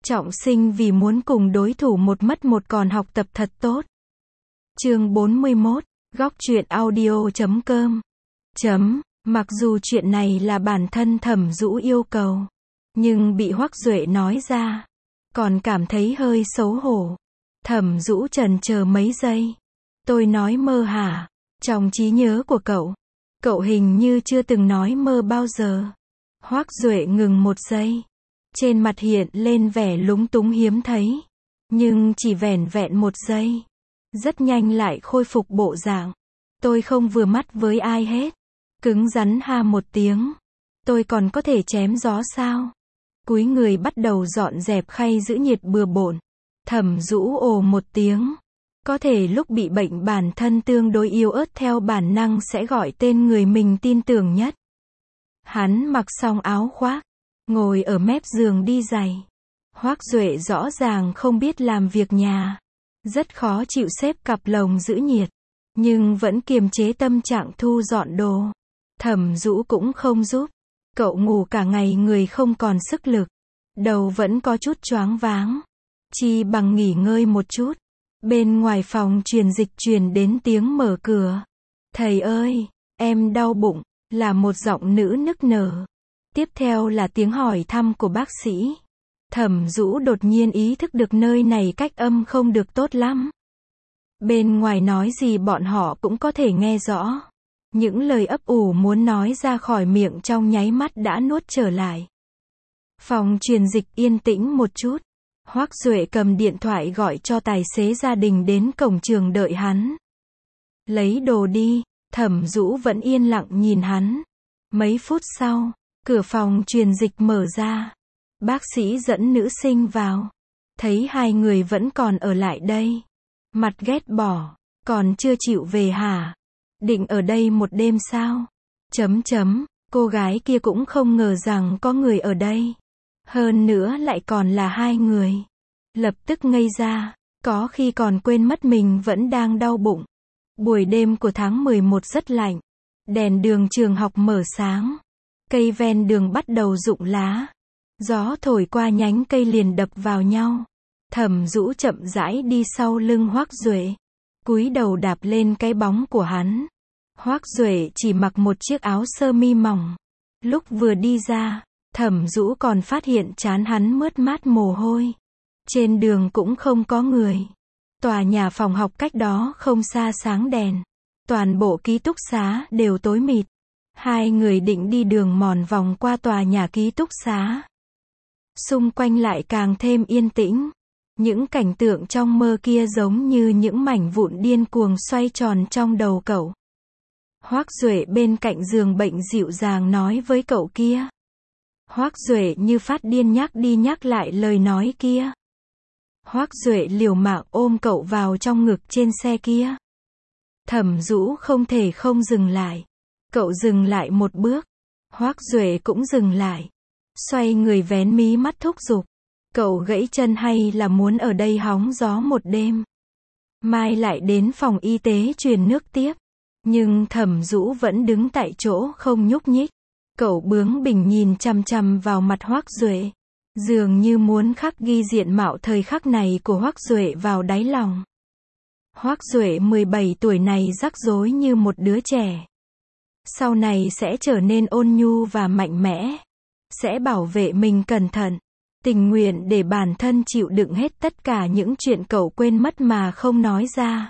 Trọng sinh vì muốn cùng đối thủ một mất một còn học tập thật tốt. Chương 41, góc truyện audio.com. Mặc dù chuyện này là bản thân Thẩm Dũ yêu cầu, nhưng bị Hoắc Duệ nói ra, còn cảm thấy hơi xấu hổ. Thẩm Dũ chần chờ mấy giây. Tôi nói mơ hả? Trong trí nhớ của cậu hình như chưa từng nói mơ bao giờ. Hoắc Duệ ngừng một giây. Trên mặt hiện lên vẻ lúng túng hiếm thấy. Nhưng chỉ vẻn vẹn một giây. Rất nhanh lại khôi phục bộ dạng. Tôi không vừa mắt với ai hết. Cứng rắn ha một tiếng. Tôi còn có thể chém gió sao? Cúi người bắt đầu dọn dẹp khay giữ nhiệt bừa bộn. Thẩm Dũ ồ một tiếng. Có thể lúc bị bệnh bản thân tương đối yếu ớt theo bản năng sẽ gọi tên người mình tin tưởng nhất. Hắn mặc xong áo khoác, ngồi ở mép giường đi giày. Hoắc Duệ rõ ràng không biết làm việc nhà. Rất khó chịu xếp cặp lồng giữ nhiệt. Nhưng vẫn kiềm chế tâm trạng thu dọn đồ. Thẩm Dũ cũng không giúp. Cậu ngủ cả ngày người không còn sức lực. Đầu vẫn có chút choáng váng. Chi bằng nghỉ ngơi một chút. Bên ngoài phòng truyền dịch truyền đến tiếng mở cửa. Thầy ơi, em đau bụng, là một giọng nữ nức nở. Tiếp theo là tiếng hỏi thăm của bác sĩ. Thẩm Dũ đột nhiên ý thức được nơi này cách âm không được tốt lắm. Bên ngoài nói gì bọn họ cũng có thể nghe rõ. Những lời ấp ủ muốn nói ra khỏi miệng trong nháy mắt đã nuốt trở lại. Phòng truyền dịch yên tĩnh một chút. Hoắc Duệ cầm điện thoại gọi cho tài xế gia đình đến cổng trường đợi hắn. Lấy đồ đi. Thẩm Dũ vẫn yên lặng nhìn hắn. Mấy phút sau, cửa phòng truyền dịch mở ra. Bác sĩ dẫn nữ sinh vào. Thấy hai người vẫn còn ở lại đây. Mặt ghét bỏ. Còn chưa chịu về hả? Định ở đây một đêm sao? Cô gái kia cũng không ngờ rằng có người ở đây. Hơn nữa lại còn là hai người. Lập tức ngây ra. Có khi còn quên mất mình vẫn đang đau bụng. Buổi đêm của tháng 11 rất lạnh. Đèn đường trường học mở sáng. Cây ven đường bắt đầu rụng lá. Gió thổi qua nhánh cây liền đập vào nhau. Thẩm Dũ chậm rãi đi sau lưng Hoắc Duệ. Cúi đầu đạp lên cái bóng của hắn. Hoắc Duệ chỉ mặc một chiếc áo sơ mi mỏng. Lúc vừa đi ra, Thẩm Dũ còn phát hiện trán hắn mướt mát mồ hôi. Trên đường cũng không có người. Tòa nhà phòng học cách đó không xa sáng đèn. Toàn bộ ký túc xá đều tối mịt. Hai người định đi đường mòn vòng qua tòa nhà ký túc xá. Xung quanh lại càng thêm yên tĩnh. Những cảnh tượng trong mơ kia giống như những mảnh vụn điên cuồng xoay tròn trong đầu cậu. Hoắc Duệ bên cạnh giường bệnh dịu dàng nói với cậu kia. Hoắc Duệ như phát điên nhắc đi nhắc lại lời nói kia. Hoắc Duệ liều mạng ôm cậu vào trong ngực trên xe kia. Thẩm Dũ không thể không dừng lại. Cậu dừng lại một bước. Hoắc Duệ cũng dừng lại. Xoay người vén mí mắt thúc giục. Cậu gãy chân hay là muốn ở đây hóng gió một đêm? Mai lại đến phòng y tế truyền nước tiếp. Nhưng Thẩm Dũ vẫn đứng tại chỗ không nhúc nhích. Cậu bướng bỉnh nhìn chằm chằm vào mặt Hoắc Duệ. Dường như muốn khắc ghi diện mạo thời khắc này của Hoắc Duệ vào đáy lòng. Hoắc Duệ 17 tuổi này rắc rối như một đứa trẻ. Sau này sẽ trở nên ôn nhu và mạnh mẽ. Sẽ bảo vệ mình cẩn thận. Tình nguyện để bản thân chịu đựng hết tất cả những chuyện cậu quên mất mà không nói ra.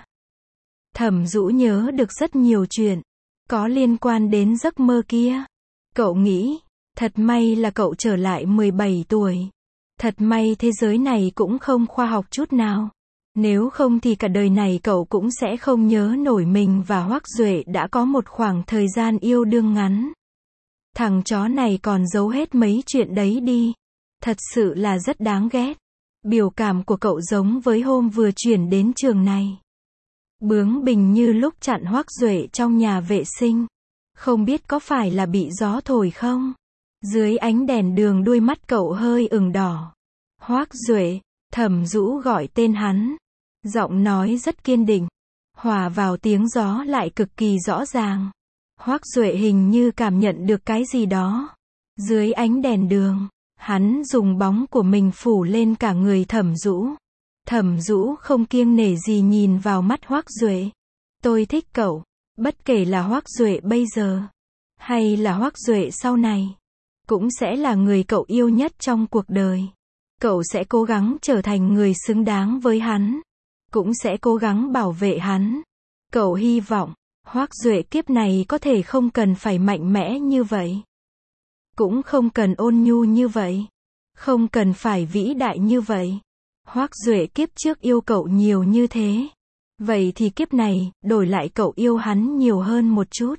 Thẩm Dũ nhớ được rất nhiều chuyện. Có liên quan đến giấc mơ kia. Cậu nghĩ, thật may là cậu trở lại 17 tuổi. Thật may thế giới này cũng không khoa học chút nào. Nếu không thì cả đời này cậu cũng sẽ không nhớ nổi mình và Hoắc Duệ đã có một khoảng thời gian yêu đương ngắn. Thằng chó này còn giấu hết mấy chuyện đấy đi. Thật sự là rất đáng ghét. Biểu cảm của cậu giống với hôm vừa chuyển đến trường này. Bướng bỉnh như lúc chặn Hoắc Duệ trong nhà vệ sinh. Không biết có phải là bị gió thổi không? Dưới ánh đèn đường đuôi mắt cậu hơi ửng đỏ. Hoắc Duệ, Thẩm Dũ gọi tên hắn. Giọng nói rất kiên định. Hòa vào tiếng gió lại cực kỳ rõ ràng. Hoắc Duệ hình như cảm nhận được cái gì đó. Dưới ánh đèn đường, Hắn dùng bóng của mình phủ lên cả người Thẩm Dũ. Thẩm Dũ không kiêng nể gì nhìn vào mắt Hoắc Duệ. Tôi thích cậu, bất kể là Hoắc Duệ bây giờ, hay là Hoắc Duệ sau này, cũng sẽ là người cậu yêu nhất trong cuộc đời. Cậu sẽ cố gắng trở thành người xứng đáng với hắn, cũng sẽ cố gắng bảo vệ hắn. Cậu hy vọng, Hoắc Duệ kiếp này có thể không cần phải mạnh mẽ như vậy, cũng không cần ôn nhu như vậy, không cần phải vĩ đại như vậy. Hoắc Duệ kiếp trước yêu cậu nhiều như thế, vậy thì kiếp này, đổi lại cậu yêu hắn nhiều hơn một chút.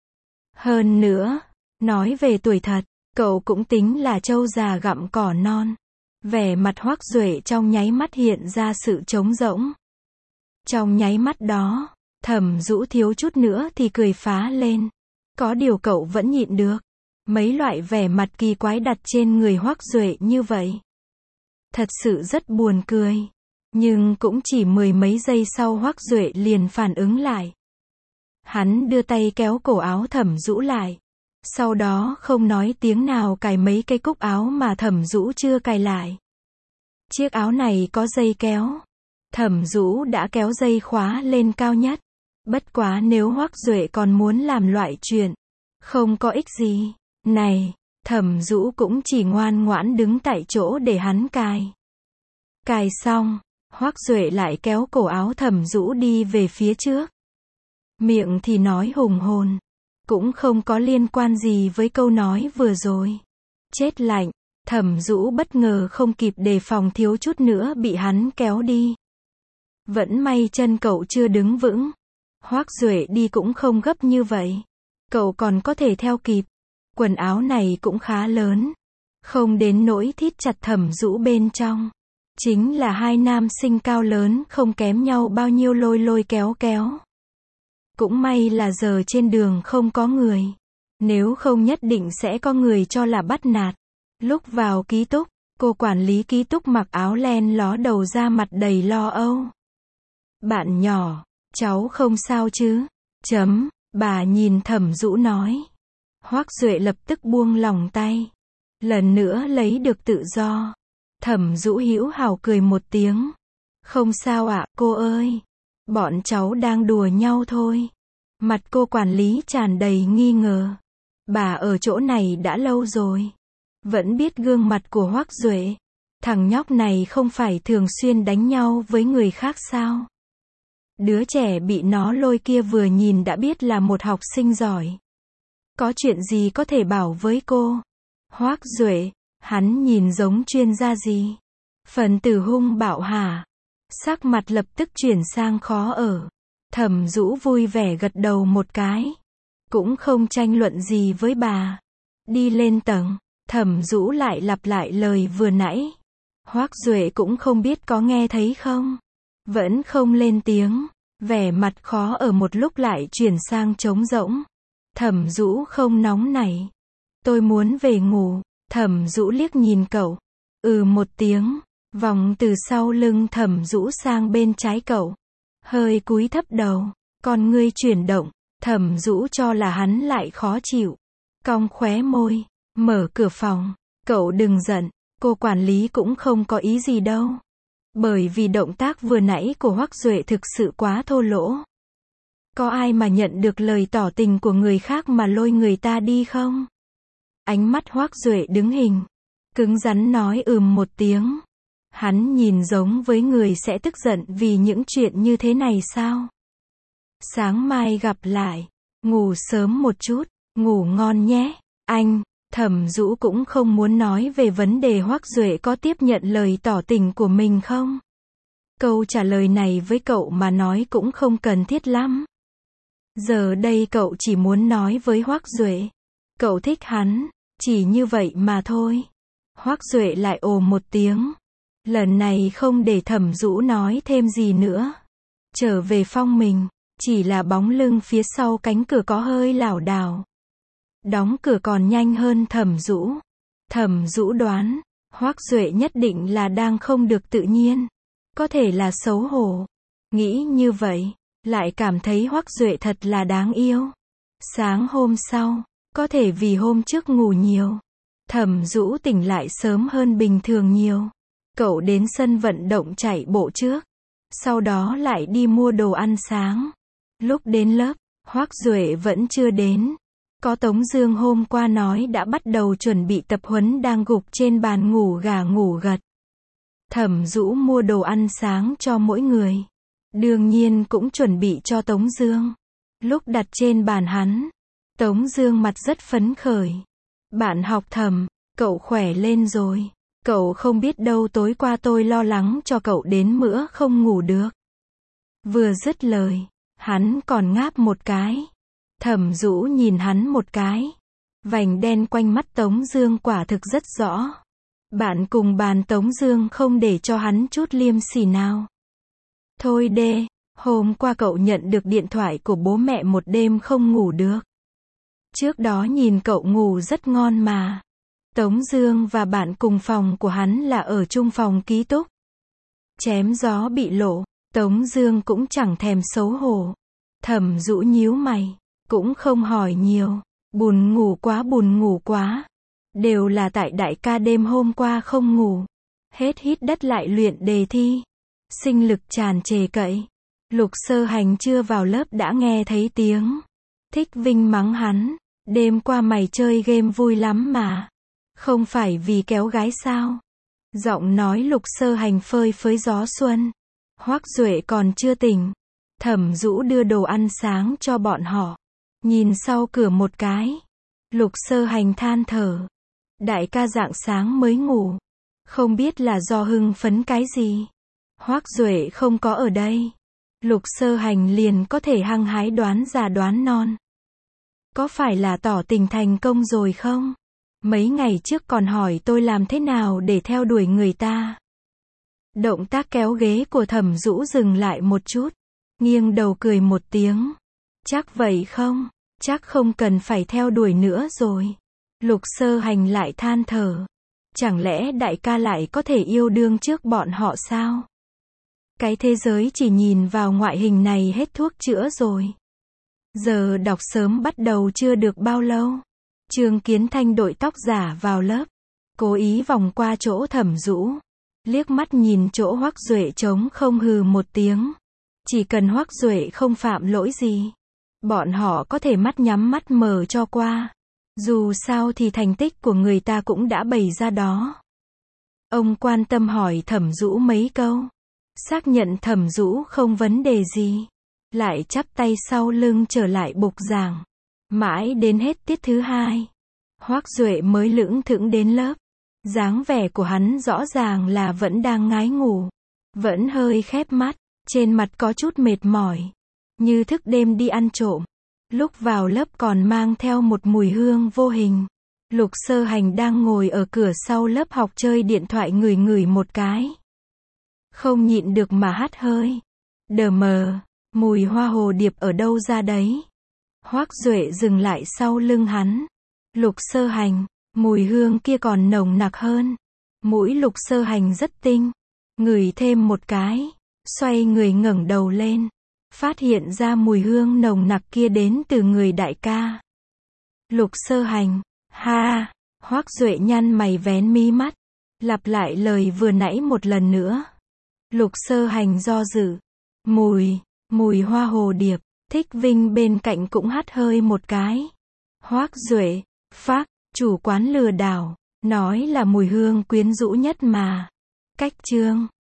Hơn nữa, nói về tuổi thật, cậu cũng tính là trâu già gặm cỏ non. Vẻ mặt Hoắc Duệ trong nháy mắt hiện ra sự trống rỗng. Trong nháy mắt đó, Thẩm Dũ thiếu chút nữa thì cười phá lên. Có điều cậu vẫn nhịn được. Mấy loại vẻ mặt kỳ quái đặt trên người Hoắc Duệ như vậy. Thật sự rất buồn cười. Nhưng cũng chỉ mười mấy giây sau Hoắc Duệ liền phản ứng lại. Hắn đưa tay kéo cổ áo Thẩm Dũ lại. Sau đó không nói tiếng nào cài mấy cây cúc áo mà Thẩm Dũ chưa cài lại. Chiếc áo này có dây kéo. Thẩm Dũ đã kéo dây khóa lên cao nhất. Bất quá nếu Hoắc Duệ còn muốn làm loại chuyện không có ích gì này, Thẩm Dũ cũng chỉ ngoan ngoãn đứng tại chỗ để hắn cài. Cài xong, Hoắc Duệ lại kéo cổ áo Thẩm Dũ đi về phía trước. Miệng thì nói hùng hồn, cũng không có liên quan gì với câu nói vừa rồi. Chết lạnh, Thẩm Dũ bất ngờ không kịp đề phòng thiếu chút nữa bị hắn kéo đi. Vẫn may chân cậu chưa đứng vững. Hoắc Duệ đi cũng không gấp như vậy. Cậu còn có thể theo kịp. Quần áo này cũng khá lớn. Không đến nỗi thít chặt Thẩm Dũ bên trong. Chính là hai nam sinh cao lớn không kém nhau bao nhiêu lôi lôi kéo kéo. Cũng may là giờ trên đường không có người. Nếu không nhất định sẽ có người cho là bắt nạt. Lúc vào ký túc, cô quản lý ký túc mặc áo len ló đầu ra mặt đầy lo âu. Bạn nhỏ, cháu không sao chứ? Bà nhìn Thẩm Dũ nói. Hoắc Duệ lập tức buông lỏng tay. Lần nữa lấy được tự do. Thẩm Dũ hữu hảo cười một tiếng. Không sao ạ, cô ơi. Bọn cháu đang đùa nhau thôi. Mặt cô quản lý tràn đầy nghi ngờ. Bà ở chỗ này đã lâu rồi. Vẫn biết gương mặt của Hoắc Duệ. Thằng nhóc này không phải thường xuyên đánh nhau với người khác sao? Đứa trẻ bị nó lôi kia vừa nhìn đã biết là một học sinh giỏi. Có chuyện gì có thể bảo với cô? Hoắc Duệ, hắn nhìn giống chuyên gia gì? Phần tử hung bạo hả? Sắc mặt lập tức chuyển sang khó ở. Thẩm Dũ vui vẻ gật đầu một cái. Cũng không tranh luận gì với bà. Đi lên tầng, Thẩm Dũ lại lặp lại lời vừa nãy. Hoắc Duệ cũng không biết có nghe thấy không. Vẫn không lên tiếng. Vẻ mặt khó ở một lúc lại chuyển sang trống rỗng. Thẩm Dũ không nóng nảy. Tôi muốn về ngủ. Thẩm Dũ liếc nhìn cậu. Một tiếng. Vòng từ sau lưng Thẩm Dũ sang bên trái cậu. Hơi cúi thấp đầu. Con ngươi chuyển động. Thẩm Dũ cho là hắn lại khó chịu. Cong khóe môi. Mở cửa phòng. Cậu đừng giận. Cô quản lý cũng không có ý gì đâu. Bởi vì động tác vừa nãy của Hoắc Duệ thực sự quá thô lỗ. Có ai mà nhận được lời tỏ tình của người khác mà lôi người ta đi không? Ánh mắt Hoắc Duệ đứng hình. Cứng rắn nói một tiếng. Hắn nhìn giống với người sẽ tức giận vì những chuyện như thế này sao? Sáng mai gặp lại. Ngủ sớm một chút. Ngủ ngon nhé. Anh. Thẩm Dũ cũng không muốn nói về vấn đề Hoắc Duệ có tiếp nhận lời tỏ tình của mình không. Câu trả lời này với cậu mà nói cũng không cần thiết lắm. Giờ đây cậu chỉ muốn nói với Hoắc Duệ. Cậu thích hắn, chỉ như vậy mà thôi. Hoắc Duệ lại ồ một tiếng. Lần này không để Thẩm Dũ nói thêm gì nữa. Trở về phòng mình, chỉ là bóng lưng phía sau cánh cửa có hơi lảo đảo. Đóng cửa còn nhanh hơn Thẩm Dũ. Thẩm Dũ đoán, Hoắc Duệ nhất định là đang không được tự nhiên. Có thể là xấu hổ. Nghĩ như vậy, lại cảm thấy Hoắc Duệ thật là đáng yêu. Sáng hôm sau, có thể vì hôm trước ngủ nhiều. Thẩm Dũ tỉnh lại sớm hơn bình thường nhiều. Cậu đến sân vận động chạy bộ trước. Sau đó lại đi mua đồ ăn sáng. Lúc đến lớp, Hoắc Duệ vẫn chưa đến. Có Tống Dương hôm qua nói đã bắt đầu chuẩn bị tập huấn đang gục trên bàn ngủ gà ngủ gật. Thẩm Dũ mua đồ ăn sáng cho mỗi người. Đương nhiên cũng chuẩn bị cho Tống Dương. Lúc đặt trên bàn hắn, Tống Dương mặt rất phấn khởi. Bạn học Thẩm, cậu khỏe lên rồi. Cậu không biết đâu tối qua tôi lo lắng cho cậu đến mữa không ngủ được. Vừa dứt lời, hắn còn ngáp một cái. Thẩm Dũ nhìn hắn một cái. Vành đen quanh mắt Tống Dương quả thực rất rõ. Bạn cùng bàn Tống Dương không để cho hắn chút liêm sỉ nào. Thôi đê, hôm qua cậu nhận được điện thoại của bố mẹ một đêm không ngủ được. Trước đó nhìn cậu ngủ rất ngon mà. Tống Dương và bạn cùng phòng của hắn là ở chung phòng ký túc. Chém gió bị lộ, Tống Dương cũng chẳng thèm xấu hổ. Thẩm Dũ nhíu mày, cũng không hỏi nhiều. Buồn ngủ quá. Đều là tại đại ca đêm hôm qua không ngủ. Hết hít đất lại luyện đề thi. Sinh lực tràn trề cậy. Lục Sơ Hành chưa vào lớp đã nghe thấy tiếng. Thích Vinh mắng hắn. Đêm qua mày chơi game vui lắm mà. Không phải vì kéo gái sao? Giọng nói Lục Sơ Hành phơi phới gió xuân. Hoắc Duệ còn chưa tỉnh. Thẩm Dũ đưa đồ ăn sáng cho bọn họ. Nhìn sau cửa một cái. Lục Sơ Hành than thở. Đại ca rạng sáng mới ngủ. Không biết là do hưng phấn cái gì. Hoắc Duệ không có ở đây. Lục Sơ Hành liền có thể hăng hái đoán già đoán non. Có phải là tỏ tình thành công rồi không? Mấy ngày trước còn hỏi tôi làm thế nào để theo đuổi người ta. Động tác kéo ghế của Thẩm Dũ dừng lại một chút. Nghiêng đầu cười một tiếng. Chắc vậy không? Chắc không cần phải theo đuổi nữa rồi. Lục Sơ Hành lại than thở. Chẳng lẽ đại ca lại có thể yêu đương trước bọn họ sao? Cái thế giới chỉ nhìn vào ngoại hình này hết thuốc chữa rồi. Giờ đọc sớm bắt đầu chưa được bao lâu. Trương Kiến Thanh đội tóc giả vào lớp. Cố ý vòng qua chỗ Thẩm Dũ. Liếc mắt nhìn chỗ Hoắc Duệ trống không hừ một tiếng. Chỉ cần Hoắc Duệ không phạm lỗi gì. Bọn họ có thể mắt nhắm mắt mở cho qua. Dù sao thì thành tích của người ta cũng đã bày ra đó. Ông quan tâm hỏi Thẩm Dũ mấy câu. Xác nhận Thẩm Dũ không vấn đề gì. Lại chắp tay sau lưng trở lại bục giảng. Mãi đến hết tiết thứ 2. Hoắc Duệ mới lững thững đến lớp. Dáng vẻ của hắn rõ ràng là vẫn đang ngái ngủ. Vẫn hơi khép mắt. Trên mặt có chút mệt mỏi. Như thức đêm đi ăn trộm. Lúc vào lớp còn mang theo một mùi hương vô hình. Lục Sơ Hành đang ngồi ở cửa sau lớp học chơi điện thoại ngửi một cái. Không nhịn được mà hắt hơi. Đờ mờ, mùi hoa hồ điệp ở đâu ra đấy? Hoắc Duệ dừng lại sau lưng hắn. Lục Sơ Hành, mùi hương kia còn nồng nặc hơn. Mũi Lục Sơ Hành rất tinh. Ngửi thêm một cái. Xoay người ngẩng đầu lên. Phát hiện ra mùi hương nồng nặc kia đến từ người đại ca. Lục Sơ Hành, ha, Hoắc Duệ nhăn mày vén mí mắt. Lặp lại lời vừa nãy một lần nữa. Lục Sơ Hành do dự. Mùi hoa hồ điệp. Thích Vinh bên cạnh cũng hắt hơi một cái. Hoắc Duệ, phác, chủ quán lừa đảo. Nói là mùi hương quyến rũ nhất mà. Cách chương.